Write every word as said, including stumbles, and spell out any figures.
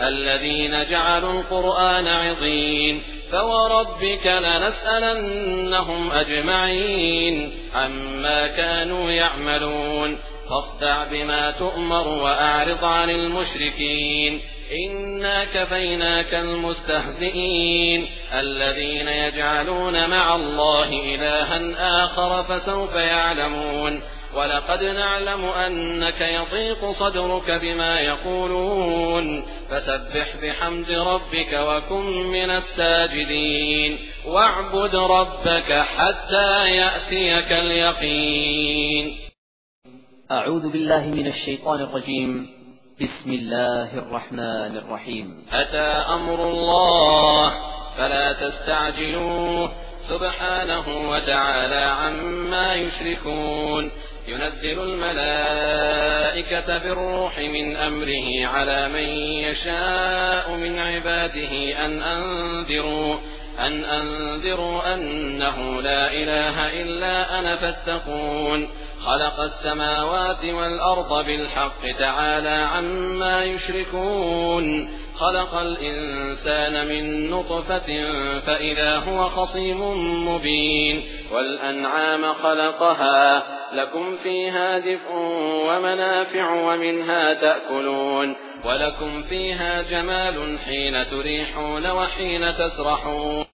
الذين جعلوا القرآن عضين فوربك لنسألنهم أجمعين عما كانوا يعملون فاصدع بما تؤمر وأعرض عن المشركين إنا كفيناك المستهزئين الذين يجعلون مع الله إلها آخر فسوف يعلمون ولقد نعلم أنك يضيق صدرك بما يقولون فسبح بحمد ربك وكن من الساجدين واعبد ربك حتى يأتيك اليقين. أعوذ بالله من الشيطان الرجيم. بسم الله الرحمن الرحيم. أتى أمر الله فلا تستعجلوه سبحانه وتعالى عما يشركون ينزل الملائكة بالروح من أمره على من يشاء من عباده أن أنذروا أن أنذروا أنه لا إله إلا أنا فاتقون خلق السماوات والأرض بالحق تعالى عما يشركون خلق الإنسان من نطفة فإذا هو خصيم مبين والأنعام خلقها لكم فيها دفء ومنافع ومنها تأكلون ولكم فيها جمال حين تريحون وحين تسرحون